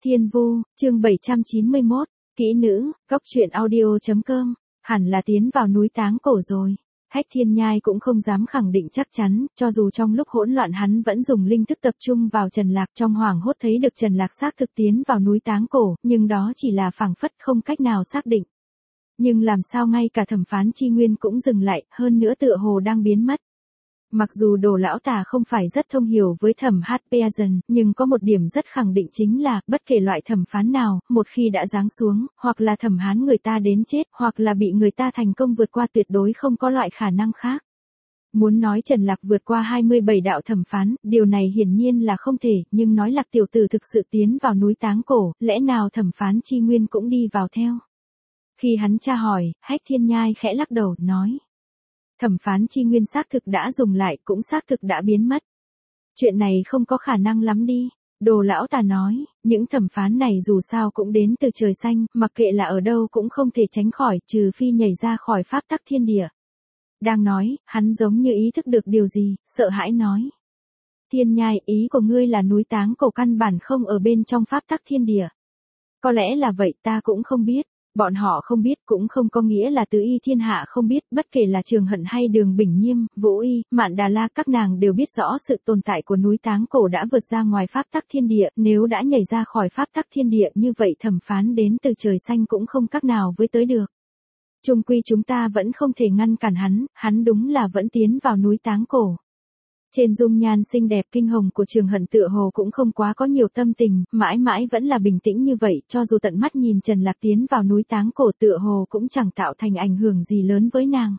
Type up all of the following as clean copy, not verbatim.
Thiên Vu, chương 791, kỹ nữ, góc truyện audio.com, hẳn là tiến vào núi Táng Cổ rồi. Hách Thiên Nhai cũng không dám khẳng định chắc chắn, cho dù trong lúc hỗn loạn hắn vẫn dùng linh thức tập trung vào Trần Lạc, trong hoảng hốt thấy được Trần Lạc xác thực tiến vào núi Táng Cổ, nhưng đó chỉ là phảng phất, không cách nào xác định. Nhưng làm sao ngay cả thẩm phán chi nguyên cũng dừng lại, hơn nữa tựa hồ đang biến mất. Mặc dù Đồ lão tà không phải rất thông hiểu với thẩm Hapeazen, nhưng có một điểm rất khẳng định chính là, bất kể loại thẩm phán nào, một khi đã giáng xuống, hoặc là thẩm hán người ta đến chết, hoặc là bị người ta thành công vượt qua, tuyệt đối không có loại khả năng khác. Muốn nói Trần Lạc vượt qua 27 đạo thẩm phán, điều này hiển nhiên là không thể, nhưng nói Lạc tiểu tử thực sự tiến vào núi Táng Cổ, lẽ nào thẩm phán chi nguyên cũng đi vào theo? Khi hắn tra hỏi, Hách Thiên Nhai khẽ lắc đầu, nói. Thẩm phán chi nguyên xác thực đã dùng lại, cũng xác thực đã biến mất. Chuyện này không có khả năng lắm đi. Đồ lão tà nói, những thẩm phán này dù sao cũng đến từ trời xanh, mặc kệ là ở đâu cũng không thể tránh khỏi, trừ phi nhảy ra khỏi pháp tắc thiên địa. Đang nói, hắn giống như ý thức được điều gì, sợ hãi nói. Thiên Nhai, ý của ngươi là núi Táng Cổ căn bản không ở bên trong pháp tắc thiên địa. Có lẽ là vậy, ta cũng không biết. Bọn họ không biết cũng không có nghĩa là tứ y thiên hạ không biết, bất kể là Trường Hận hay Đường Bình Nhiêm, Vũ Y, Mạn Đà La, các nàng đều biết rõ sự tồn tại của núi Táng Cổ đã vượt ra ngoài pháp tắc thiên địa, nếu đã nhảy ra khỏi pháp tắc thiên địa như vậy thẩm phán đến từ trời xanh cũng không các nào với tới được. Chung quy chúng ta vẫn không thể ngăn cản hắn đúng là vẫn tiến vào núi Táng Cổ. Trên dung nhan xinh đẹp kinh hồng của Trường Hận tựa hồ cũng không quá có nhiều tâm tình, mãi mãi vẫn là bình tĩnh như vậy, cho dù tận mắt nhìn Trần Lạc tiến vào núi Táng Cổ tựa hồ cũng chẳng tạo thành ảnh hưởng gì lớn với nàng.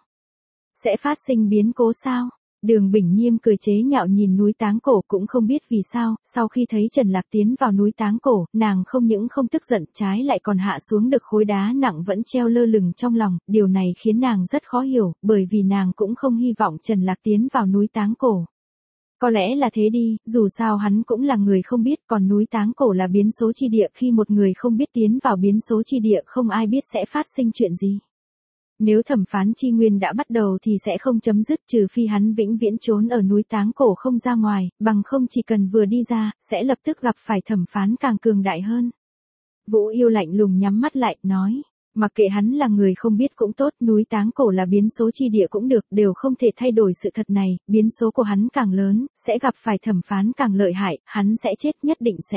Sẽ phát sinh biến cố sao? Đường Bình Nhiêm cười chế nhạo nhìn núi Táng Cổ cũng không biết vì sao, sau khi thấy Trần Lạc tiến vào núi Táng Cổ, nàng không những không tức giận, trái lại còn hạ xuống được khối đá nặng vẫn treo lơ lửng trong lòng, điều này khiến nàng rất khó hiểu, bởi vì nàng cũng không hy vọng Trần Lạc tiến vào núi Táng Cổ. Có lẽ là thế đi, dù sao hắn cũng là người không biết, còn núi Táng Cổ là biến số chi địa, khi một người không biết tiến vào biến số chi địa không ai biết sẽ phát sinh chuyện gì. Nếu thẩm phán chi nguyên đã bắt đầu thì sẽ không chấm dứt, trừ phi hắn vĩnh viễn trốn ở núi Táng Cổ không ra ngoài, bằng không chỉ cần vừa đi ra, sẽ lập tức gặp phải thẩm phán càng cường đại hơn. Vũ Yêu lạnh lùng nhắm mắt lại, nói. Mặc kệ hắn là người không biết cũng tốt, núi Táng Cổ là biến số chi địa cũng được, đều không thể thay đổi sự thật này, biến số của hắn càng lớn, sẽ gặp phải thẩm phán càng lợi hại, hắn sẽ chết, nhất định sẽ.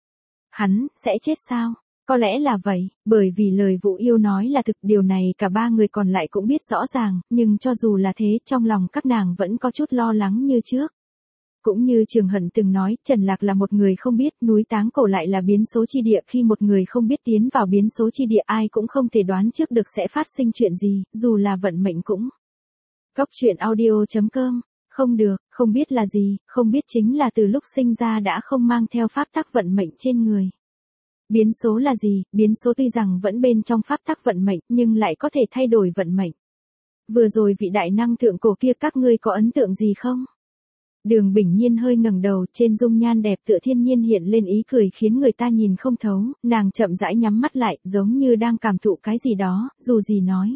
Hắn, sẽ chết sao? Có lẽ là vậy, bởi vì lời Vũ Yêu nói là thực, điều này cả ba người còn lại cũng biết rõ ràng, nhưng cho dù là thế, trong lòng các nàng vẫn có chút lo lắng như trước. Cũng như Trường Hận từng nói, Trần Lạc là một người không biết, núi Táng Cổ lại là biến số chi địa, khi một người không biết tiến vào biến số chi địa ai cũng không thể đoán trước được sẽ phát sinh chuyện gì, dù là vận mệnh cũng. Góc truyện audio.com, không được, không biết là gì, không biết chính là từ lúc sinh ra đã không mang theo pháp tắc vận mệnh trên người. Biến số là gì, biến số tuy rằng vẫn bên trong pháp tắc vận mệnh, nhưng lại có thể thay đổi vận mệnh. Vừa rồi vị đại năng thượng cổ kia các ngươi có ấn tượng gì không? Đường Bình Nhiên hơi ngẩng đầu, trên dung nhan đẹp tựa thiên nhiên hiện lên ý cười khiến người ta nhìn không thấu, nàng chậm rãi nhắm mắt lại, giống như đang cảm thụ cái gì đó, dù gì nói.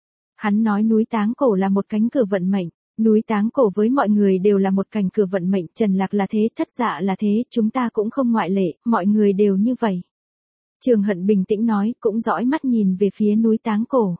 Hắn nói núi Táng Cổ là một cánh cửa vận mệnh, núi Táng Cổ với mọi người đều là một cánh cửa vận mệnh, Trần Lạc là thế, Thất Dạ là thế, chúng ta cũng không ngoại lệ, mọi người đều như vậy. Trường Hận bình tĩnh nói, cũng dõi mắt nhìn về phía núi Táng Cổ.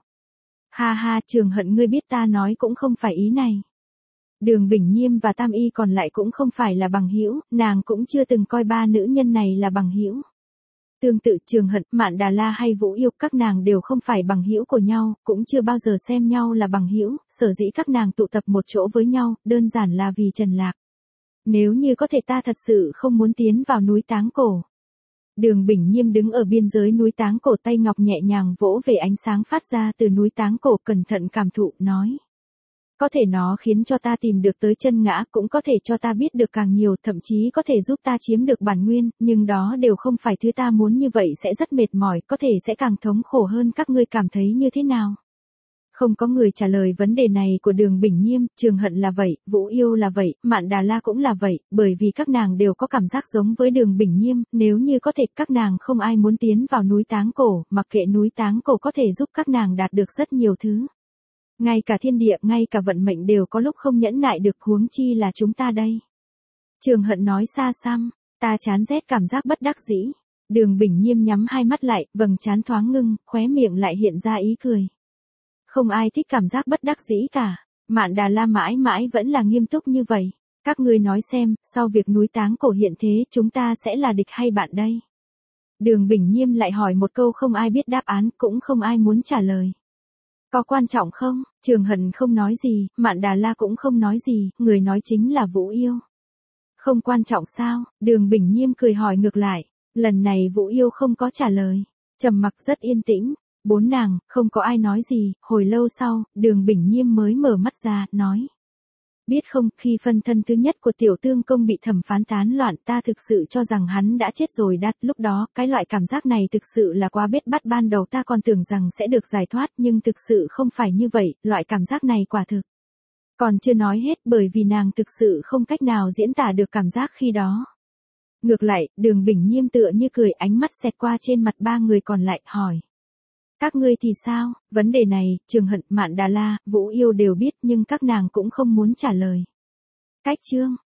Ha ha, Trường Hận ngươi biết ta nói cũng không phải ý này. Đường Bình Nhiêm và Tam Y còn lại cũng không phải là bằng hữu, nàng cũng chưa từng coi ba nữ nhân này là bằng hữu. Tương tự Trường Hận, Mạn Đà La hay Vũ Yêu, các nàng đều không phải bằng hữu của nhau, cũng chưa bao giờ xem nhau là bằng hữu, sở dĩ các nàng tụ tập một chỗ với nhau, đơn giản là vì Trần Lạc. Nếu như có thể ta thật sự không muốn tiến vào núi Táng Cổ. Đường Bình Nhiêm đứng ở biên giới núi Táng Cổ, tay ngọc nhẹ nhàng vỗ về ánh sáng phát ra từ núi Táng Cổ, cẩn thận cảm thụ, nói. Có thể nó khiến cho ta tìm được tới chân ngã, cũng có thể cho ta biết được càng nhiều, thậm chí có thể giúp ta chiếm được bản nguyên, nhưng đó đều không phải thứ ta muốn, như vậy sẽ rất mệt mỏi, có thể sẽ càng thống khổ hơn, các ngươi cảm thấy như thế nào? Không có người trả lời vấn đề này của Đường Bình Nhiêm, Trường Hận là vậy, Vũ Yêu là vậy, Mạn Đà La cũng là vậy, bởi vì các nàng đều có cảm giác giống với Đường Bình Nhiêm, nếu như có thể các nàng không ai muốn tiến vào núi Táng Cổ, mặc kệ núi Táng Cổ có thể giúp các nàng đạt được rất nhiều thứ. Ngay cả thiên địa, ngay cả vận mệnh đều có lúc không nhẫn nại được, huống chi là chúng ta đây. Trường Hận nói xa xăm, ta chán rét cảm giác bất đắc dĩ. Đường Bình Nhiêm nhắm hai mắt lại, vầng trán thoáng ngưng, khóe miệng lại hiện ra ý cười. Không ai thích cảm giác bất đắc dĩ cả. Mạn Đà La mãi mãi vẫn là nghiêm túc như vậy. Các ngươi nói xem, sau việc núi Táng Cổ hiện thế chúng ta sẽ là địch hay bạn đây? Đường Bình Nhiêm lại hỏi một câu không ai biết đáp án, cũng không ai muốn trả lời. Có quan trọng không? Trường Hận không nói gì, Mạn Đà La cũng không nói gì, người nói chính là Vũ Yêu. Không quan trọng sao? Đường Bình Nhiêm cười hỏi ngược lại. Lần này Vũ Yêu không có trả lời. Trầm mặc rất yên tĩnh. Bốn nàng, không có ai nói gì, hồi lâu sau, Đường Bình Nhiêm mới mở mắt ra, nói. Biết không, khi phân thân thứ nhất của Tiểu Tương Công bị thẩm phán tán loạn ta thực sự cho rằng hắn đã chết rồi đắt. Lúc đó, cái loại cảm giác này thực sự là quá bết bát, ban đầu ta còn tưởng rằng sẽ được giải thoát nhưng thực sự không phải như vậy, loại cảm giác này quả thực. Còn chưa nói hết bởi vì nàng thực sự không cách nào diễn tả được cảm giác khi đó. Ngược lại, Đường Bình Nhiêm tựa như cười, ánh mắt xẹt qua trên mặt ba người còn lại, hỏi. Các ngươi thì sao? Vấn đề này, Trường Hận, Mạn Đà La, Vũ Yêu đều biết nhưng các nàng cũng không muốn trả lời. Cách chương